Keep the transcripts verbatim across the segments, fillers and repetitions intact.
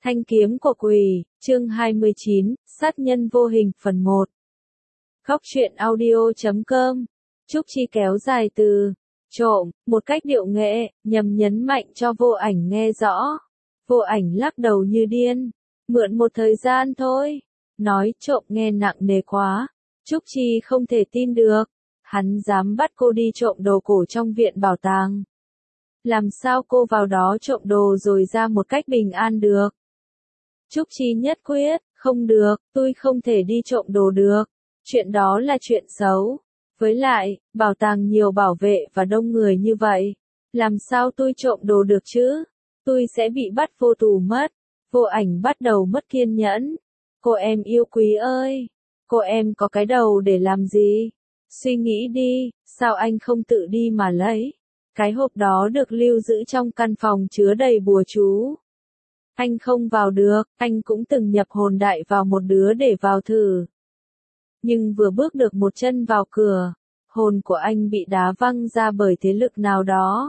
Thanh kiếm của quỷ, chương hai mươi chín, sát nhân vô hình, phần một. Khóc chuyện audio chấm com. Trúc Chi kéo dài từ trộm, một cách điệu nghệ, nhằm nhấn mạnh cho Vô Ảnh nghe rõ. Vô Ảnh lắc đầu như điên. Mượn một thời gian thôi. Nói trộm nghe nặng nề quá. Trúc Chi không thể tin được. Hắn dám bắt cô đi trộm đồ cổ trong viện bảo tàng. Làm sao cô vào đó trộm đồ rồi ra một cách bình an được? Trúc Chi nhất quyết, không được, tôi không thể đi trộm đồ được. Chuyện đó là chuyện xấu. Với lại, bảo tàng nhiều bảo vệ và đông người như vậy. Làm sao tôi trộm đồ được chứ? Tôi sẽ bị bắt vô tù mất. Vô Ảnh bắt đầu mất kiên nhẫn. Cô em yêu quý ơi! Cô em có cái đầu để làm gì? Suy nghĩ đi, sao anh không tự đi mà lấy? Cái hộp đó được lưu giữ trong căn phòng chứa đầy bùa chú. Anh không vào được, anh cũng từng nhập hồn đại vào một đứa để vào thử. Nhưng vừa bước được một chân vào cửa, hồn của anh bị đá văng ra bởi thế lực nào đó.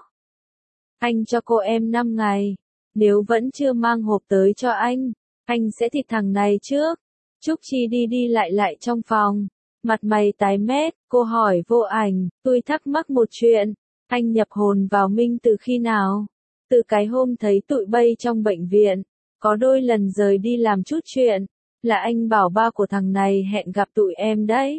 Anh cho cô em năm ngày, nếu vẫn chưa mang hộp tới cho anh, anh sẽ thịt thằng này trước. Trúc Chi đi đi lại lại trong phòng, mặt mày tái mét, cô hỏi Vô Ảnh, tôi thắc mắc một chuyện, anh nhập hồn vào Minh từ khi nào? Từ cái hôm thấy tụi bay trong bệnh viện, có đôi lần rời đi làm chút chuyện, là anh bảo ba của thằng này hẹn gặp tụi em đấy.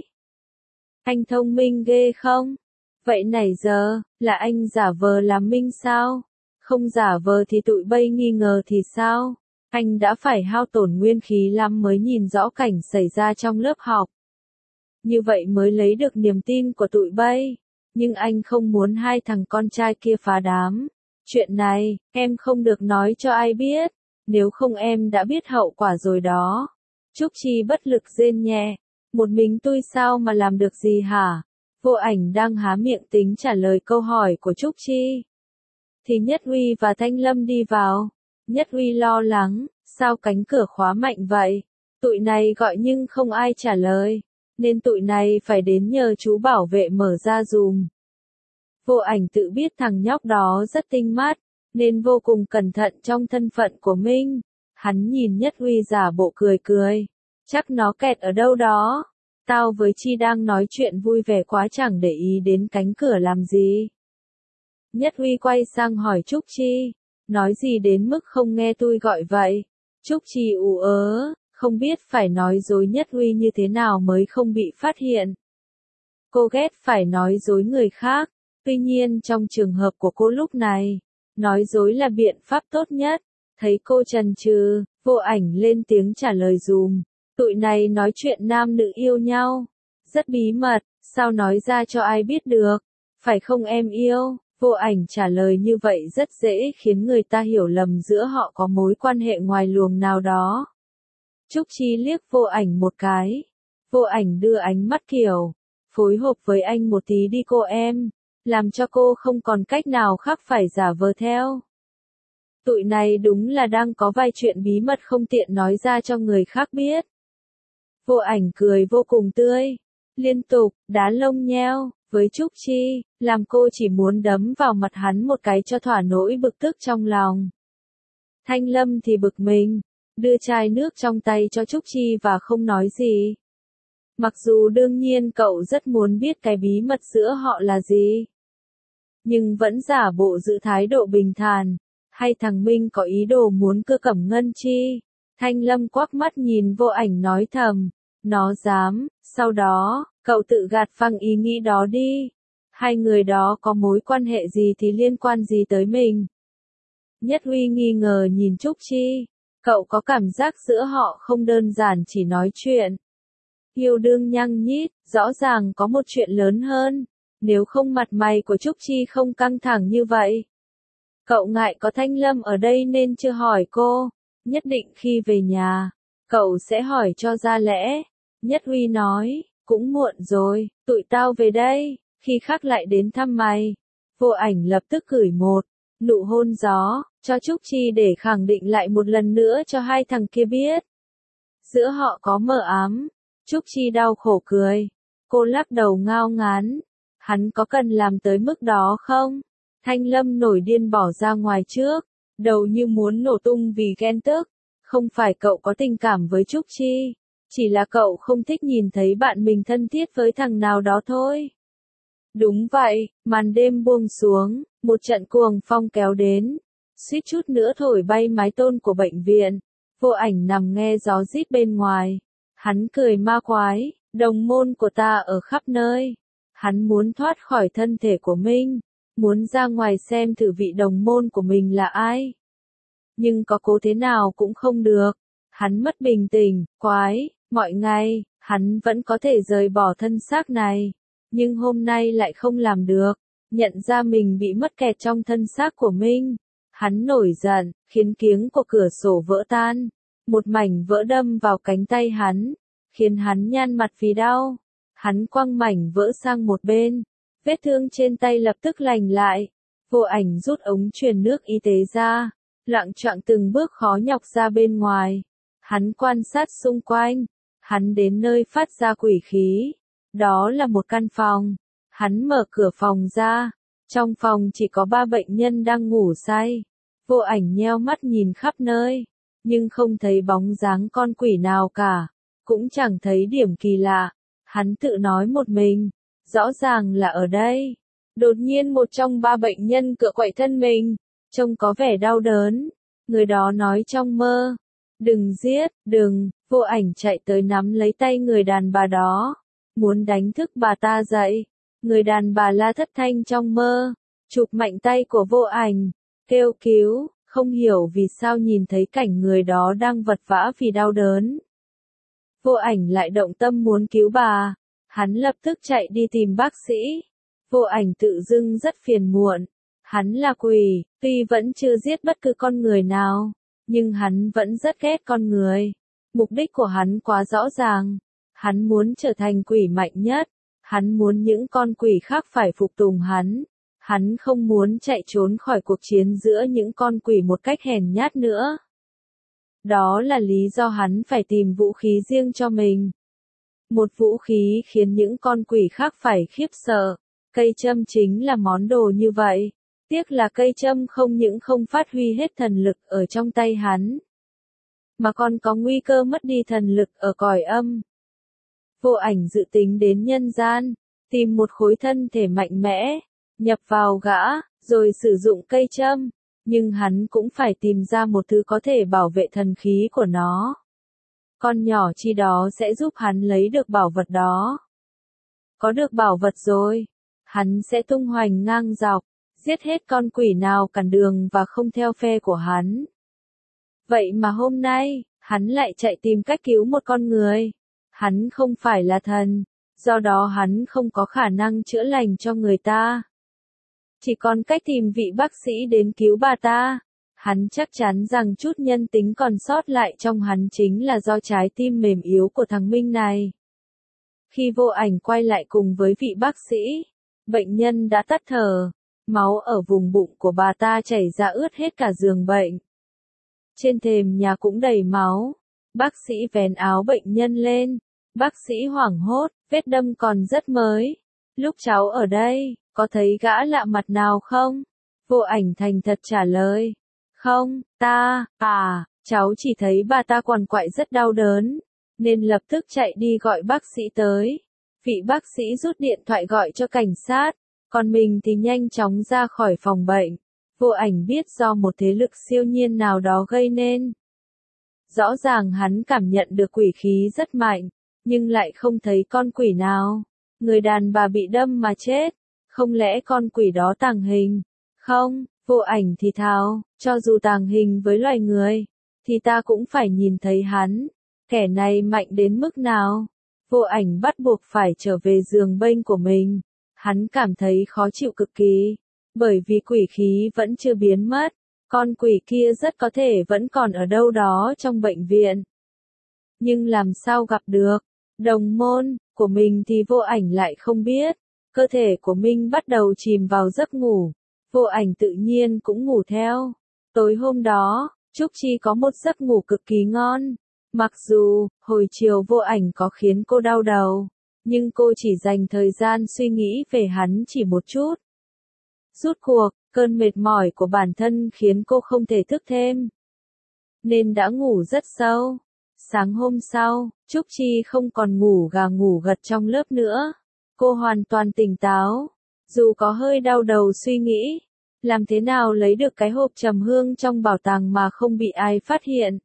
Anh thông minh ghê không? Vậy nãy giờ, là anh giả vờ làm Minh sao? Không giả vờ thì tụi bay nghi ngờ thì sao? Anh đã phải hao tổn nguyên khí lắm mới nhìn rõ cảnh xảy ra trong lớp học. Như vậy mới lấy được niềm tin của tụi bay. Nhưng anh không muốn hai thằng con trai kia phá đám. Chuyện này, em không được nói cho ai biết. Nếu không em đã biết hậu quả rồi đó. Trúc Chi bất lực rên nhẹ. Một mình tôi sao mà làm được gì hả? Vô Ảnh đang há miệng tính trả lời câu hỏi của Trúc Chi. Thì Nhất Uy và Thanh Lâm đi vào. Nhất Uy lo lắng, sao cánh cửa khóa mạnh vậy? Tụi này gọi nhưng không ai trả lời. Nên tụi này phải đến nhờ chú bảo vệ mở ra dùm. Vô Ảnh tự biết thằng nhóc đó rất tinh mắt, nên vô cùng cẩn thận trong thân phận của mình. Hắn nhìn Nhất Uy giả bộ cười cười. Chắc nó kẹt ở đâu đó. Tao với Chi đang nói chuyện vui vẻ quá chẳng để ý đến cánh cửa làm gì. Nhất Uy quay sang hỏi Trúc Chi. Nói gì đến mức không nghe tôi gọi vậy? Trúc Chi ù ớ, không biết phải nói dối Nhất Uy như thế nào mới không bị phát hiện. Cô ghét phải nói dối người khác. Tuy nhiên trong trường hợp của cô lúc này, nói dối là biện pháp tốt nhất. Thấy cô chần chừ, Vô Ảnh lên tiếng trả lời dùm. Tụi này nói chuyện nam nữ yêu nhau. Rất bí mật, sao nói ra cho ai biết được? Phải không em yêu? Vô Ảnh trả lời như vậy rất dễ khiến người ta hiểu lầm giữa họ có mối quan hệ ngoài luồng nào đó. Trúc Chi liếc Vô Ảnh một cái. Vô Ảnh đưa ánh mắt kiểu, phối hợp với anh một tí đi cô em. Làm cho cô không còn cách nào khác phải giả vờ theo. Tụi này đúng là đang có vài chuyện bí mật không tiện nói ra cho người khác biết. Vô Ảnh cười vô cùng tươi, liên tục, đá lông nheo, với Trúc Chi, làm cô chỉ muốn đấm vào mặt hắn một cái cho thỏa nỗi bực tức trong lòng. Thanh Lâm thì bực mình, đưa chai nước trong tay cho Trúc Chi và không nói gì. Mặc dù đương nhiên cậu rất muốn biết cái bí mật giữa họ là gì. Nhưng vẫn giả bộ giữ thái độ bình thản. Hay thằng Minh có ý đồ muốn cưa Cẩm Ngân Chi? Thanh Lâm quắc mắt nhìn Vô Ảnh nói thầm. Nó dám, sau đó, cậu tự gạt phăng ý nghĩ đó đi. Hai người đó có mối quan hệ gì thì liên quan gì tới mình? Nhất Uy nghi ngờ nhìn Trúc Chi. Cậu có cảm giác giữa họ không đơn giản chỉ nói chuyện. Yêu đương nhăng nhít, rõ ràng có một chuyện lớn hơn. Nếu không mặt mày của Trúc Chi không căng thẳng như vậy. Cậu ngại có Thanh Lâm ở đây nên chưa hỏi cô. Nhất định khi về nhà, cậu sẽ hỏi cho ra lẽ. Nhất Uy nói, cũng muộn rồi, tụi tao về đây, khi khác lại đến thăm mày. Vô Ảnh lập tức gửi một nụ hôn gió cho Trúc Chi để khẳng định lại một lần nữa cho hai thằng kia biết. Giữa họ có mờ ám. Trúc Chi đau khổ cười. Cô lắc đầu ngao ngán. Hắn có cần làm tới mức đó không? Thanh Lâm nổi điên bỏ ra ngoài trước, đầu như muốn nổ tung vì ghen tức. Không phải cậu có tình cảm với Trúc Chi, chỉ là cậu không thích nhìn thấy bạn mình thân thiết với thằng nào đó thôi. Đúng vậy, màn đêm buông xuống, một trận cuồng phong kéo đến, suýt chút nữa thổi bay mái tôn của bệnh viện. Vô Ảnh nằm nghe gió rít bên ngoài. Hắn cười ma quái, đồng môn của ta ở khắp nơi. Hắn muốn thoát khỏi thân thể của mình, muốn ra ngoài xem thử vị đồng môn của mình là ai. Nhưng có cố thế nào cũng không được. Hắn mất bình tĩnh, quái, mọi ngày, hắn vẫn có thể rời bỏ thân xác này. Nhưng hôm nay lại không làm được, nhận ra mình bị mắc kẹt trong thân xác của mình. Hắn nổi giận, khiến kiếng của cửa sổ vỡ tan. Một mảnh vỡ đâm vào cánh tay hắn, khiến hắn nhăn mặt vì đau. Hắn quăng mảnh vỡ sang một bên, vết thương trên tay lập tức lành lại. Vô Ảnh rút ống truyền nước y tế ra, loạng choạng từng bước khó nhọc ra bên ngoài. Hắn quan sát xung quanh, hắn đến nơi phát ra quỷ khí. Đó là một căn phòng. Hắn mở cửa phòng ra, trong phòng chỉ có ba bệnh nhân đang ngủ say. Vô Ảnh nheo mắt nhìn khắp nơi, nhưng không thấy bóng dáng con quỷ nào cả, cũng chẳng thấy điểm kỳ lạ. Hắn tự nói một mình, rõ ràng là ở đây. Đột nhiên một trong ba bệnh nhân cựa quậy thân mình, trông có vẻ đau đớn. Người đó nói trong mơ, đừng giết, đừng. Vô Ảnh chạy tới nắm lấy tay người đàn bà đó, muốn đánh thức bà ta dậy. Người đàn bà la thất thanh trong mơ, chụp mạnh tay của Vô Ảnh, kêu cứu. Không hiểu vì sao nhìn thấy cảnh người đó đang vật vã vì đau đớn. Vô Ảnh lại động tâm muốn cứu bà. Hắn lập tức chạy đi tìm bác sĩ. Vô Ảnh tự dưng rất phiền muộn. Hắn là quỷ, tuy vẫn chưa giết bất cứ con người nào, nhưng hắn vẫn rất ghét con người. Mục đích của hắn quá rõ ràng. Hắn muốn trở thành quỷ mạnh nhất. Hắn muốn những con quỷ khác phải phục tùng hắn. Hắn không muốn chạy trốn khỏi cuộc chiến giữa những con quỷ một cách hèn nhát nữa. Đó là lý do hắn phải tìm vũ khí riêng cho mình. Một vũ khí khiến những con quỷ khác phải khiếp sợ. Cây châm chính là món đồ như vậy. Tiếc là cây châm không những không phát huy hết thần lực ở trong tay hắn, mà còn có nguy cơ mất đi thần lực ở cõi âm. Vô Ảnh dự tính đến nhân gian, tìm một khối thân thể mạnh mẽ, nhập vào gã, rồi sử dụng cây châm. Nhưng hắn cũng phải tìm ra một thứ có thể bảo vệ thần khí của nó. Con nhỏ chi đó sẽ giúp hắn lấy được bảo vật đó. Có được bảo vật rồi, hắn sẽ tung hoành ngang dọc, giết hết con quỷ nào cản đường và không theo phe của hắn. Vậy mà hôm nay, hắn lại chạy tìm cách cứu một con người. Hắn không phải là thần, do đó hắn không có khả năng chữa lành cho người ta. Chỉ còn cách tìm vị bác sĩ đến cứu bà ta. Hắn chắc chắn rằng chút nhân tính còn sót lại trong hắn chính là do trái tim mềm yếu của thằng Minh này. Khi Vô Ảnh quay lại cùng với vị bác sĩ, bệnh nhân đã tắt thở. Máu ở vùng bụng của bà ta chảy ra ướt hết cả giường bệnh. Trên thềm nhà cũng đầy máu. Bác sĩ vén áo bệnh nhân lên. Bác sĩ hoảng hốt, vết đâm còn rất mới. Lúc cháu ở đây, có thấy gã lạ mặt nào không? Vô Ảnh thành thật trả lời. Không, ta, à, cháu chỉ thấy bà ta quằn quại rất đau đớn, nên lập tức chạy đi gọi bác sĩ tới. Vị bác sĩ rút điện thoại gọi cho cảnh sát, còn mình thì nhanh chóng ra khỏi phòng bệnh. Vô Ảnh biết do một thế lực siêu nhiên nào đó gây nên. Rõ ràng hắn cảm nhận được quỷ khí rất mạnh, nhưng lại không thấy con quỷ nào. Người đàn bà bị đâm mà chết, không lẽ con quỷ đó tàng hình? Không, Vô Ảnh thì thào, cho dù tàng hình với loài người, thì ta cũng phải nhìn thấy hắn. Kẻ này mạnh đến mức nào? Vô Ảnh bắt buộc phải trở về giường bệnh của mình. Hắn cảm thấy khó chịu cực kỳ, bởi vì quỷ khí vẫn chưa biến mất. Con quỷ kia rất có thể vẫn còn ở đâu đó trong bệnh viện. Nhưng làm sao gặp được? Đồng môn của mình thì Vô Ảnh lại không biết. Cơ thể của mình bắt đầu chìm vào giấc ngủ. Vô Ảnh tự nhiên cũng ngủ theo. Tối hôm đó, Trúc Chi có một giấc ngủ cực kỳ ngon. Mặc dù, hồi chiều Vô Ảnh có khiến cô đau đầu, nhưng cô chỉ dành thời gian suy nghĩ về hắn chỉ một chút. Rút cuộc, cơn mệt mỏi của bản thân khiến cô không thể thức thêm. nên đã ngủ rất sâu. Sáng hôm sau, Trúc Chi không còn ngủ gà ngủ gật trong lớp nữa. Cô hoàn toàn tỉnh táo, dù có hơi đau đầu suy nghĩ, làm thế nào lấy được cái hộp trầm hương trong bảo tàng mà không bị ai phát hiện.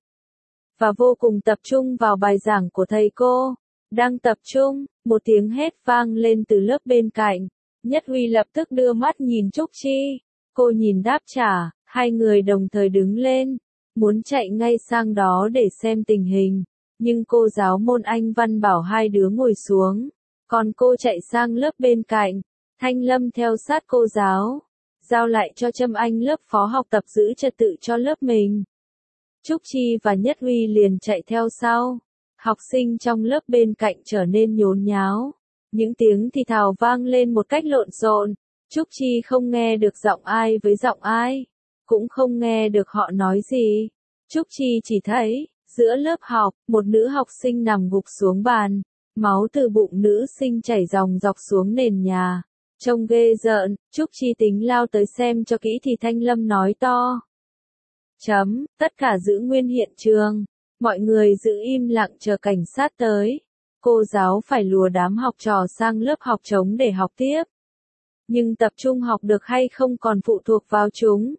Và vô cùng tập trung vào bài giảng của thầy cô. Đang tập trung, một tiếng hét vang lên từ lớp bên cạnh. Nhất Huy lập tức đưa mắt nhìn Trúc Chi. Cô nhìn đáp trả, hai người đồng thời đứng lên, muốn chạy ngay sang đó để xem tình hình. Nhưng cô giáo môn Anh văn bảo hai đứa ngồi xuống, còn cô chạy sang lớp bên cạnh. Thanh Lâm theo sát cô giáo, giao lại cho Trâm Anh lớp phó học tập giữ trật tự cho lớp mình. Trúc Chi và Nhất Huy liền chạy theo sau. Học sinh trong lớp bên cạnh trở nên nhốn nháo. Những tiếng thì thào vang lên một cách lộn xộn. Trúc Chi không nghe được giọng ai với giọng ai, cũng không nghe được họ nói gì. Trúc Chi chỉ thấy, giữa lớp học, một nữ học sinh nằm gục xuống bàn. Máu từ bụng nữ sinh chảy ròng dọc xuống nền nhà. Trông ghê rợn, Trúc Chi tính lao tới xem cho kỹ thì Thanh Lâm nói to. Chấm, tất cả giữ nguyên hiện trường. Mọi người giữ im lặng chờ cảnh sát tới. Cô giáo phải lùa đám học trò sang lớp học trống để học tiếp. Nhưng tập trung học được hay không còn phụ thuộc vào chúng.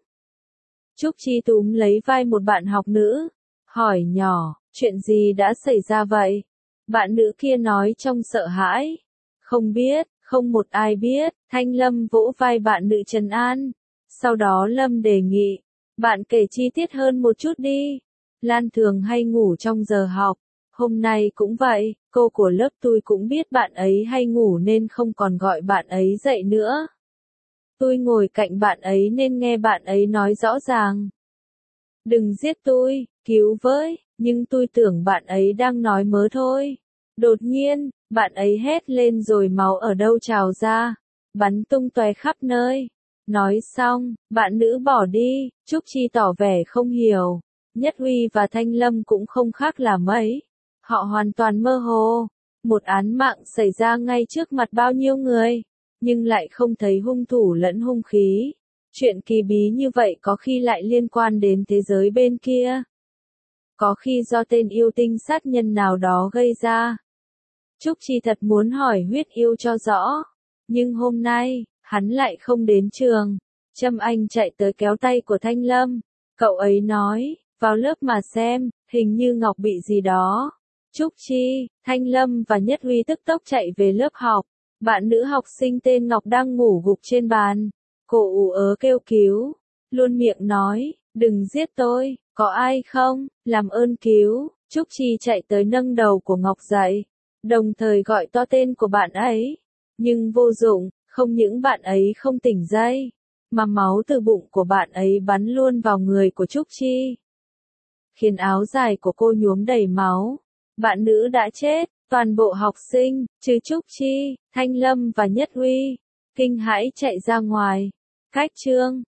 Trúc Chi túm lấy vai một bạn học nữ, hỏi nhỏ, chuyện gì đã xảy ra vậy? Bạn nữ kia nói trong sợ hãi. Không biết, không một ai biết. Thanh Lâm vỗ vai bạn nữ trấn an. Sau đó Lâm đề nghị, bạn kể chi tiết hơn một chút đi. Lan thường hay ngủ trong giờ học. Hôm nay cũng vậy, cô của lớp tôi cũng biết bạn ấy hay ngủ nên không còn gọi bạn ấy dậy nữa. Tôi ngồi cạnh bạn ấy nên nghe bạn ấy nói rõ ràng. Đừng giết tôi, cứu với, nhưng tôi tưởng bạn ấy đang nói mớ thôi. Đột nhiên, bạn ấy hét lên rồi máu ở đâu trào ra, bắn tung tóe khắp nơi. Nói xong, bạn nữ bỏ đi. Trúc Chi tỏ vẻ không hiểu. Nhất Huy và Thanh Lâm cũng không khác là mấy. Họ hoàn toàn mơ hồ. Một án mạng xảy ra ngay trước mặt bao nhiêu người, nhưng lại không thấy hung thủ lẫn hung khí. Chuyện kỳ bí như vậy có khi lại liên quan đến thế giới bên kia. Có khi do tên yêu tinh sát nhân nào đó gây ra. Trúc Chi thật muốn hỏi huyết yêu cho rõ. Nhưng hôm nay, hắn lại không đến trường. Trâm Anh chạy tới kéo tay của Thanh Lâm. Cậu ấy nói, vào lớp mà xem, hình như Ngọc bị gì đó. Trúc Chi, Thanh Lâm và Nhất Huy tức tốc chạy về lớp học. Bạn nữ học sinh tên Ngọc đang ngủ gục trên bàn. Cô ù ớ kêu cứu. Luôn miệng nói, đừng giết tôi, có ai không, làm ơn cứu. Trúc Chi chạy tới nâng đầu của Ngọc dậy, đồng thời gọi to tên của bạn ấy. Nhưng vô dụng, không những bạn ấy không tỉnh dậy, mà máu từ bụng của bạn ấy bắn luôn vào người của Trúc Chi, khiến áo dài của cô nhuốm đầy máu. Bạn nữ đã chết. Toàn bộ học sinh, trừ Trúc Chi, Thanh Lâm và Nhất Huy, kinh hãi chạy ra ngoài. Cách chương